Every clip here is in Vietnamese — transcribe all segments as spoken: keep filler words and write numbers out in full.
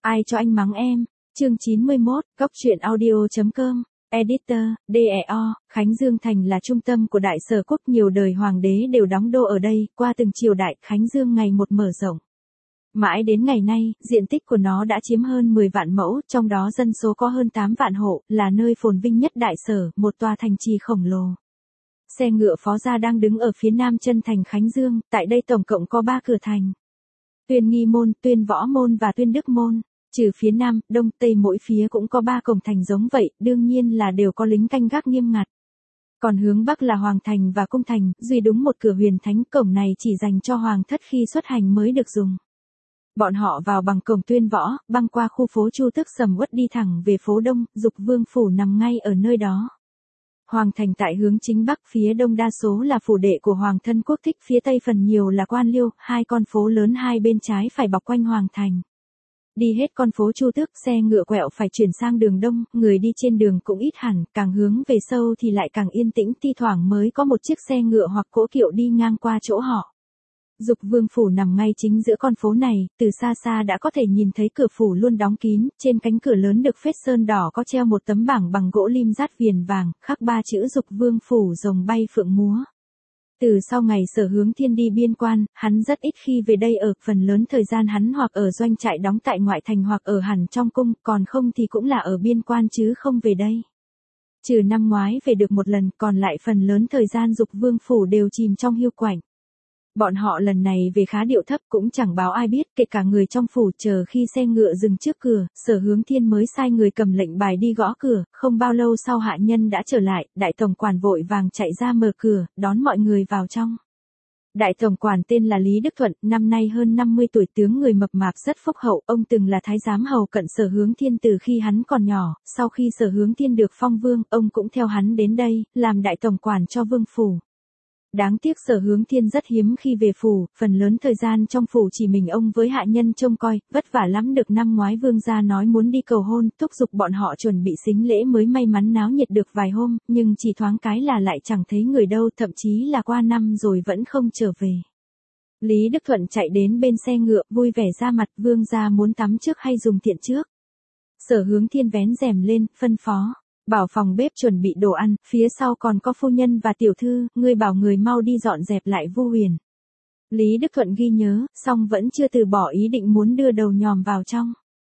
Ai cho anh mắng em? Chương chín mươi mốt, Cóc truyện audio chấm com, Editor, đê e o, Khánh Dương Thành là trung tâm của Đại Sở Quốc, nhiều đời hoàng đế đều đóng đô ở đây, qua từng triều đại, Khánh Dương ngày một mở rộng. Mãi đến ngày nay, diện tích của nó đã chiếm hơn mười vạn mẫu, trong đó dân số có hơn tám vạn hộ, là nơi phồn vinh nhất Đại Sở, một tòa thành trì khổng lồ. Xe ngựa Phó Gia đang đứng ở phía nam chân thành Khánh Dương, tại đây tổng cộng có ba cửa thành. Tuyên Nghi Môn, Tuyên Võ Môn và Tuyên Đức Môn. Trừ phía nam, đông, tây mỗi phía cũng có ba cổng thành giống vậy, đương nhiên là đều có lính canh gác nghiêm ngặt. Còn hướng bắc là Hoàng Thành và Cung Thành, duy đúng một cửa Huyền Thánh, cổng này chỉ dành cho Hoàng thất khi xuất hành mới được dùng. Bọn họ vào bằng cổng Tuyên Võ, băng qua khu phố Chu Tước sầm uất đi thẳng về phố Đông, Dục Vương Phủ nằm ngay ở nơi đó. Hoàng Thành tại hướng chính bắc, phía đông đa số là phủ đệ của Hoàng thân quốc thích, phía tây phần nhiều là quan liêu, hai con phố lớn hai bên trái phải bọc quanh Hoàng Thành. Đi hết con phố Chu Tước, xe ngựa quẹo phải chuyển sang đường đông, người đi trên đường cũng ít hẳn, càng hướng về sâu thì lại càng yên tĩnh, thi thoảng mới có một chiếc xe ngựa hoặc cỗ kiệu đi ngang qua chỗ họ. Dục Vương Phủ nằm ngay chính giữa con phố này, từ xa xa đã có thể nhìn thấy cửa phủ luôn đóng kín, trên cánh cửa lớn được phết sơn đỏ có treo một tấm bảng bằng gỗ lim dát viền vàng, khắc ba chữ Dục Vương Phủ rồng bay phượng múa. Từ sau ngày Sở Hướng Thiên đi biên quan, hắn rất ít khi về đây ở, phần lớn thời gian hắn hoặc ở doanh trại đóng tại ngoại thành hoặc ở hẳn trong cung, còn không thì cũng là ở biên quan chứ không về đây. Trừ năm ngoái về được một lần, còn lại phần lớn thời gian Dục Vương Phủ đều chìm trong hiu quạnh. Bọn họ lần này về khá điệu thấp, cũng chẳng báo ai biết, kể cả người trong phủ, chờ khi xe ngựa dừng trước cửa, Sở Hướng Thiên mới sai người cầm lệnh bài đi gõ cửa, không bao lâu sau hạ nhân đã trở lại, đại tổng quản vội vàng chạy ra mở cửa, đón mọi người vào trong. Đại tổng quản tên là Lý Đức Thuận, năm nay hơn năm mươi tuổi, tướng người mập mạp rất phúc hậu, ông từng là thái giám hầu cận Sở Hướng Thiên từ khi hắn còn nhỏ, sau khi Sở Hướng Thiên được phong vương, ông cũng theo hắn đến đây, làm đại tổng quản cho vương phủ. Đáng tiếc Sở Hướng Thiên rất hiếm khi về phủ, phần lớn thời gian trong phủ chỉ mình ông với hạ nhân trông coi, vất vả lắm, được năm ngoái vương gia nói muốn đi cầu hôn, thúc giục bọn họ chuẩn bị sính lễ mới may mắn náo nhiệt được vài hôm, nhưng chỉ thoáng cái là lại chẳng thấy người đâu, thậm chí là qua năm rồi vẫn không trở về. Lý Đức Thuận chạy đến bên xe ngựa, vui vẻ ra mặt, vương gia muốn tắm trước hay dùng tiện trước. Sở Hướng Thiên vén rèm lên, phân phó. Bảo phòng bếp chuẩn bị đồ ăn, phía sau còn có phu nhân và tiểu thư, ngươi bảo người mau đi dọn dẹp lại Vu Huyền. Lý Đức Thuận ghi nhớ, song vẫn chưa từ bỏ ý định muốn đưa đầu nhòm vào trong.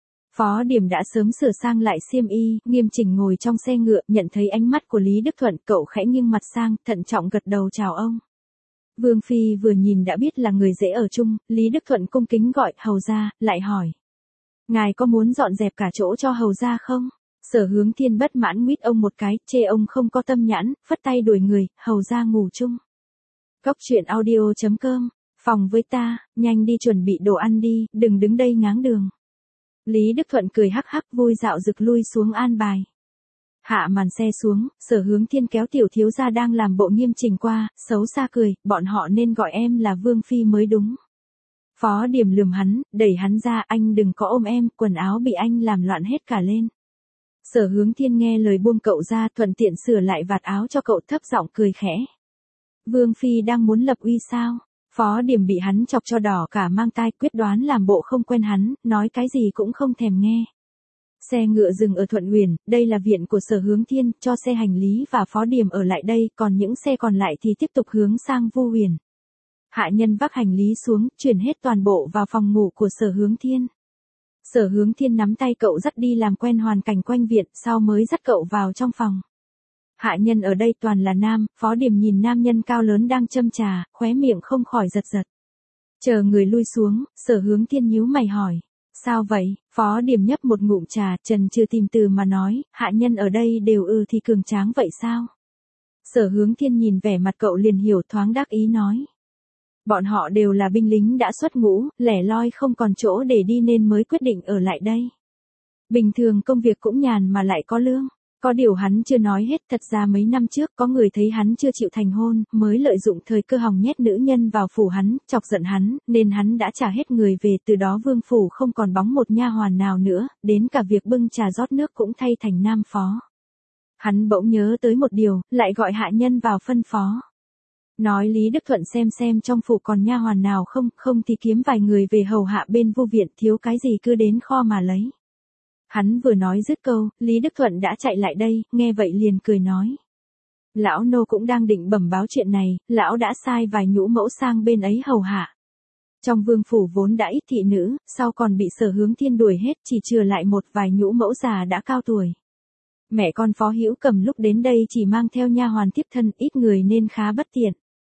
Phó Điểm đã sớm sửa sang lại xiêm y, nghiêm chỉnh ngồi trong xe ngựa, nhận thấy ánh mắt của Lý Đức Thuận, cậu khẽ nghiêng mặt sang, thận trọng gật đầu chào ông. Vương Phi vừa nhìn đã biết là người dễ ở chung, Lý Đức Thuận cung kính gọi, hầu gia, lại hỏi. Ngài có muốn dọn dẹp cả chỗ cho hầu gia không? Sở Hướng Thiên bất mãn nguyết ông một cái, chê ông không có tâm nhãn, phất tay đuổi người, hầu ra ngủ chung. Cóc truyện audio chấm com, phòng với ta, nhanh đi chuẩn bị đồ ăn đi, đừng đứng đây ngáng đường. Lý Đức Thuận cười hắc hắc, vui dạo rực lui xuống an bài. Hạ màn xe xuống, Sở Hướng Thiên kéo tiểu thiếu gia đang làm bộ nghiêm chỉnh qua, xấu xa cười, bọn họ nên gọi em là Vương Phi mới đúng. Phó Điểm lườm hắn, đẩy hắn ra, anh đừng có ôm em, quần áo bị anh làm loạn hết cả lên. Sở Hướng Thiên nghe lời buông cậu ra, thuận tiện sửa lại vạt áo cho cậu, thấp giọng cười khẽ. Vương Phi đang muốn lập uy sao? Phó Điểm bị hắn chọc cho đỏ cả mang tai, quyết đoán làm bộ không quen hắn, nói cái gì cũng không thèm nghe. Xe ngựa dừng ở Thuận Huyền, đây là viện của Sở Hướng Thiên, cho xe hành lý và Phó Điểm ở lại đây, còn những xe còn lại thì tiếp tục hướng sang Vu Huyền. Hạ nhân vác hành lý xuống, chuyển hết toàn bộ vào phòng ngủ của Sở Hướng Thiên. Sở Hướng Thiên nắm tay cậu dắt đi làm quen hoàn cảnh quanh viện, sau mới dắt cậu vào trong phòng. Hạ nhân ở đây toàn là nam, Phó Điểm nhìn nam nhân cao lớn đang châm trà, khóe miệng không khỏi giật giật. Chờ người lui xuống, Sở Hướng Thiên nhíu mày hỏi. Sao vậy? Phó Điểm nhấp một ngụm trà, trần chưa tìm từ mà nói, hạ nhân ở đây đều ư thì cường tráng vậy sao? Sở Hướng Thiên nhìn vẻ mặt cậu liền hiểu, thoáng đắc ý nói. Bọn họ đều là binh lính đã xuất ngũ, lẻ loi không còn chỗ để đi nên mới quyết định ở lại đây. Bình thường công việc cũng nhàn mà lại có lương. Có điều hắn chưa nói hết, thật ra mấy năm trước có người thấy hắn chưa chịu thành hôn, mới lợi dụng thời cơ hòng nhét nữ nhân vào phủ hắn, chọc giận hắn, nên hắn đã trả hết người về, từ đó vương phủ không còn bóng một nha hoàn nào nữa, đến cả việc bưng trà rót nước cũng thay thành nam phó. Hắn bỗng nhớ tới một điều, lại gọi hạ nhân vào phân phó. Nói Lý Đức Thuận xem xem trong phủ còn nha hoàn nào không, không thì kiếm vài người về hầu hạ bên Vu viện, thiếu cái gì cứ đến kho mà lấy. Hắn vừa nói dứt câu, Lý Đức Thuận đã chạy lại đây, nghe vậy liền cười nói. Lão nô cũng đang định bẩm báo chuyện này, lão đã sai vài nhũ mẫu sang bên ấy hầu hạ. Trong vương phủ vốn đã ít thị nữ, sau còn bị Sở Hướng Thiên đuổi hết, chỉ chừa lại một vài nhũ mẫu già đã cao tuổi. Mẹ con Phó Hữu Cầm lúc đến đây chỉ mang theo nha hoàn tiếp thân, ít người nên khá bất tiện.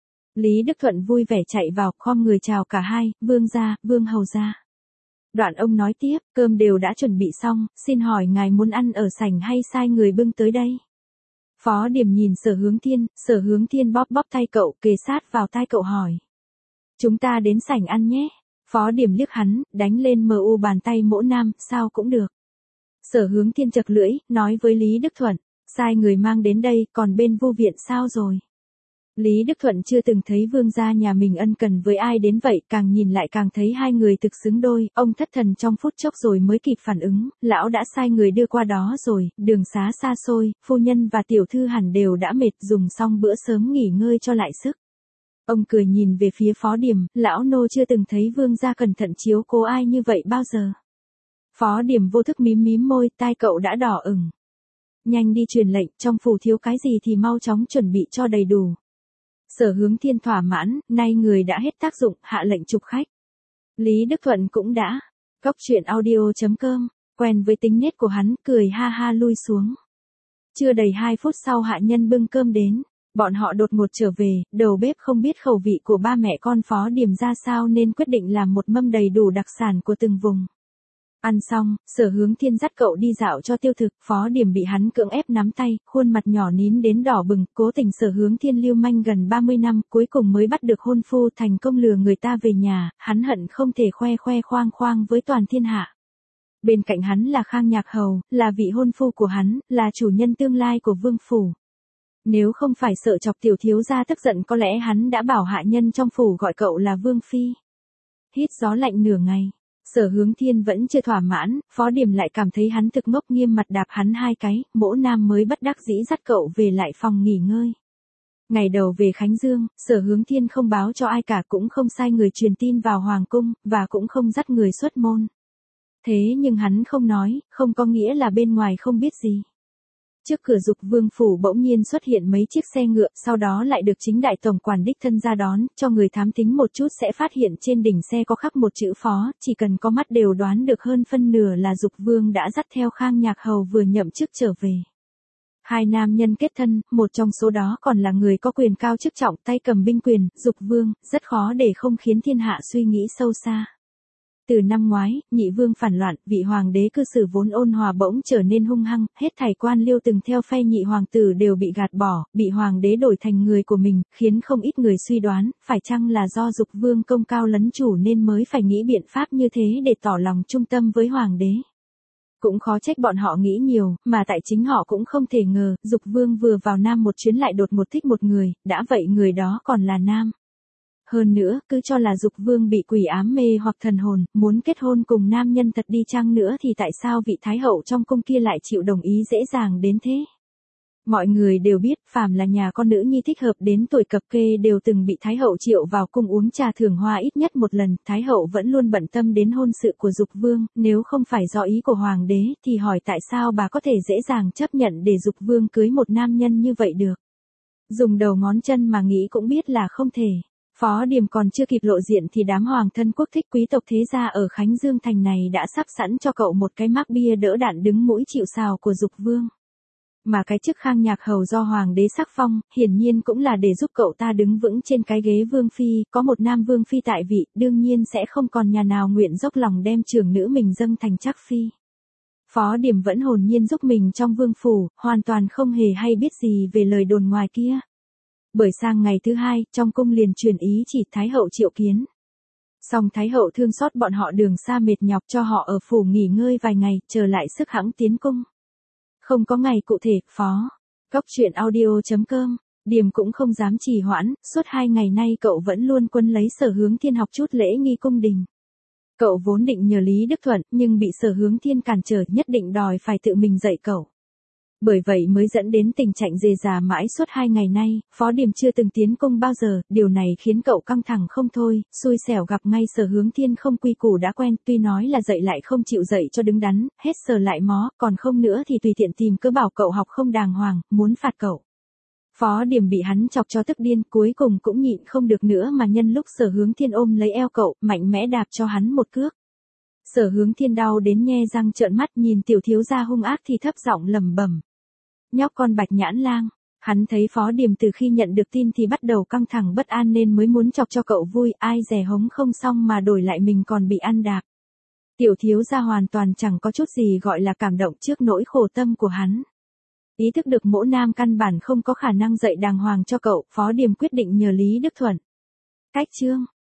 Lý Đức Thuận vui vẻ chạy vào, khom người chào cả hai, vương gia, vương hầu gia. Đoạn ông nói tiếp, cơm đều đã chuẩn bị xong, xin hỏi ngài muốn ăn ở sảnh hay sai người bưng tới đây? Phó Điểm nhìn Sở Hướng Thiên, Sở Hướng Thiên bóp bóp tay cậu, kề sát vào tai cậu hỏi. Chúng ta đến sảnh ăn nhé. Phó Điểm liếc hắn, đánh lên mờ u bàn tay mỗ nam, sao cũng được. Sở Hướng Thiên chật lưỡi, nói với Lý Đức Thuận, sai người mang đến đây, còn bên Vu viện sao rồi? Lý Đức Thuận chưa từng thấy vương gia nhà mình ân cần với ai đến vậy, càng nhìn lại càng thấy hai người thực xứng đôi, ông thất thần trong phút chốc rồi mới kịp phản ứng, lão đã sai người đưa qua đó rồi, đường xá xa xôi, phu nhân và tiểu thư hẳn đều đã mệt, dùng xong bữa sớm nghỉ ngơi cho lại sức. Ông cười nhìn về phía Phó Điểm, lão nô chưa từng thấy vương gia cẩn thận chiếu cố ai như vậy bao giờ. Phó Điểm vô thức mím mím môi, tai cậu đã đỏ ửng. Nhanh đi truyền lệnh, trong phủ thiếu cái gì thì mau chóng chuẩn bị cho đầy đủ. Sở Hướng Thiên thỏa mãn, nay người đã hết tác dụng, hạ lệnh chụp khách. Lý Đức Thuận cũng đã. Cóc truyện audio chấm com, quen với tính nết của hắn, cười ha ha lui xuống. Chưa đầy hai phút sau hạ nhân bưng cơm đến. Bọn họ đột ngột trở về, đầu bếp không biết khẩu vị của ba mẹ con Phó Điểm ra sao nên quyết định làm một mâm đầy đủ đặc sản của từng vùng. Ăn xong, Sở Hướng Thiên dắt cậu đi dạo cho tiêu thực, Phó Điểm bị hắn cưỡng ép nắm tay, khuôn mặt nhỏ nín đến đỏ bừng, cố tình Sở Hướng Thiên lưu manh gần ba mươi năm, cuối cùng mới bắt được hôn phu, thành công lừa người ta về nhà, hắn hận không thể khoe khoe khoang khoang với toàn thiên hạ. Bên cạnh hắn là Khang Nhạc Hầu, là vị hôn phu của hắn, là chủ nhân tương lai của vương phủ. Nếu không phải sợ chọc tiểu thiếu gia tức giận có lẽ hắn đã bảo hạ nhân trong phủ gọi cậu là Vương Phi. Hít gió lạnh nửa ngày. Sở Hướng Thiên vẫn chưa thỏa mãn, Phó Điểm lại cảm thấy hắn thực ngốc, nghiêm mặt đạp hắn hai cái, mỗ nam mới bất đắc dĩ dắt cậu về lại phòng nghỉ ngơi. Ngày đầu về Khánh Dương, Sở Hướng Thiên không báo cho ai cả, cũng không sai người truyền tin vào Hoàng Cung, và cũng không dắt người xuất môn. Thế nhưng hắn không nói, không có nghĩa là bên ngoài không biết gì. Trước cửa Dục Vương phủ bỗng nhiên xuất hiện mấy chiếc xe ngựa, sau đó lại được chính đại tổng quản đích thân ra đón, cho người thám thính một chút sẽ phát hiện trên đỉnh xe có khắc một chữ Phó, chỉ cần có mắt đều đoán được hơn phân nửa là Dục Vương đã dắt theo Khang Nhạc Hầu vừa nhậm chức trở về. Hai nam nhân kết thân, một trong số đó còn là người có quyền cao chức trọng, tay cầm binh quyền, Dục Vương, rất khó để không khiến thiên hạ suy nghĩ sâu xa. Từ năm ngoái, nhị vương phản loạn, vị hoàng đế cư xử vốn ôn hòa bỗng trở nên hung hăng, hết thảy quan liêu từng theo phe nhị hoàng tử đều bị gạt bỏ, bị hoàng đế đổi thành người của mình, khiến không ít người suy đoán, phải chăng là do Dục Vương công cao lấn chủ nên mới phải nghĩ biện pháp như thế để tỏ lòng trung tâm với hoàng đế. Cũng khó trách bọn họ nghĩ nhiều, mà tại chính họ cũng không thể ngờ, Dục Vương vừa vào Nam một chuyến lại đột ngột thích một người, đã vậy người đó còn là nam. Hơn nữa, cứ cho là Dục Vương bị quỷ ám mê hoặc thần hồn, muốn kết hôn cùng nam nhân thật đi chăng nữa thì tại sao vị thái hậu trong cung kia lại chịu đồng ý dễ dàng đến thế? Mọi người đều biết, phàm là nhà con nữ nhi thích hợp đến tuổi cập kê đều từng bị thái hậu triệu vào cung uống trà thưởng hoa ít nhất một lần, thái hậu vẫn luôn bận tâm đến hôn sự của Dục Vương, nếu không phải do ý của hoàng đế thì hỏi tại sao bà có thể dễ dàng chấp nhận để Dục Vương cưới một nam nhân như vậy được? Dùng đầu ngón chân mà nghĩ cũng biết là không thể. Phó Điểm còn chưa kịp lộ diện thì đám hoàng thân quốc thích quý tộc thế gia ở Khánh Dương thành này đã sắp sẵn cho cậu một cái mác bia đỡ đạn đứng mũi chịu sào của Dục Vương. Mà cái chức Khang Nhạc Hầu do hoàng đế sắc phong, hiển nhiên cũng là để giúp cậu ta đứng vững trên cái ghế vương phi, có một nam vương phi tại vị, đương nhiên sẽ không còn nhà nào nguyện dốc lòng đem trưởng nữ mình dâng thành trác phi. Phó Điểm vẫn hồn nhiên giúp mình trong vương phủ, hoàn toàn không hề hay biết gì về lời đồn ngoài kia. Bởi sang ngày thứ hai, trong cung liền truyền ý chỉ thái hậu triệu kiến. Song thái hậu thương xót bọn họ đường xa mệt nhọc cho họ ở phủ nghỉ ngơi vài ngày, chờ lại sức hãng tiến cung. Không có ngày cụ thể, Phó. Cóc truyện audio chấm com, Điểm cũng không dám trì hoãn, suốt hai ngày nay cậu vẫn luôn quân lấy Sở Hướng Thiên học chút lễ nghi cung đình. Cậu vốn định nhờ Lý Đức Thuận, nhưng bị Sở Hướng Thiên cản trở, nhất định đòi phải tự mình dạy cậu. Bởi vậy mới dẫn đến tình trạng rề rà mãi suốt hai ngày nay, Phó Điềm chưa từng tiến công bao giờ, điều này khiến cậu căng thẳng không thôi, xui xẻo gặp ngay Sở Hướng Thiên không quy củ đã quen, tuy nói là dạy lại không chịu dạy cho đứng đắn, hết sờ lại mó, còn không nữa thì tùy tiện tìm cớ bảo cậu học không đàng hoàng, muốn phạt cậu. Phó Điềm bị hắn chọc cho tức điên, cuối cùng cũng nhịn không được nữa mà nhân lúc Sở Hướng Thiên ôm lấy eo cậu, mạnh mẽ đạp cho hắn một cước. Sở Hướng Thiên đau đến nhe răng trợn mắt nhìn tiểu thiếu gia hung ác thì thấp giọng lẩm bẩm. Nhóc con Bạch Nhãn Lang, hắn thấy Phó Điềm từ khi nhận được tin thì bắt đầu căng thẳng bất an nên mới muốn chọc cho cậu vui, ai dè hống không xong mà đổi lại mình còn bị ăn đạp. Tiểu thiếu gia hoàn toàn chẳng có chút gì gọi là cảm động trước nỗi khổ tâm của hắn. Ý thức được mỗ nam căn bản không có khả năng dạy đàng hoàng cho cậu, Phó Điềm quyết định nhờ Lý Đức Thuận. Cách chương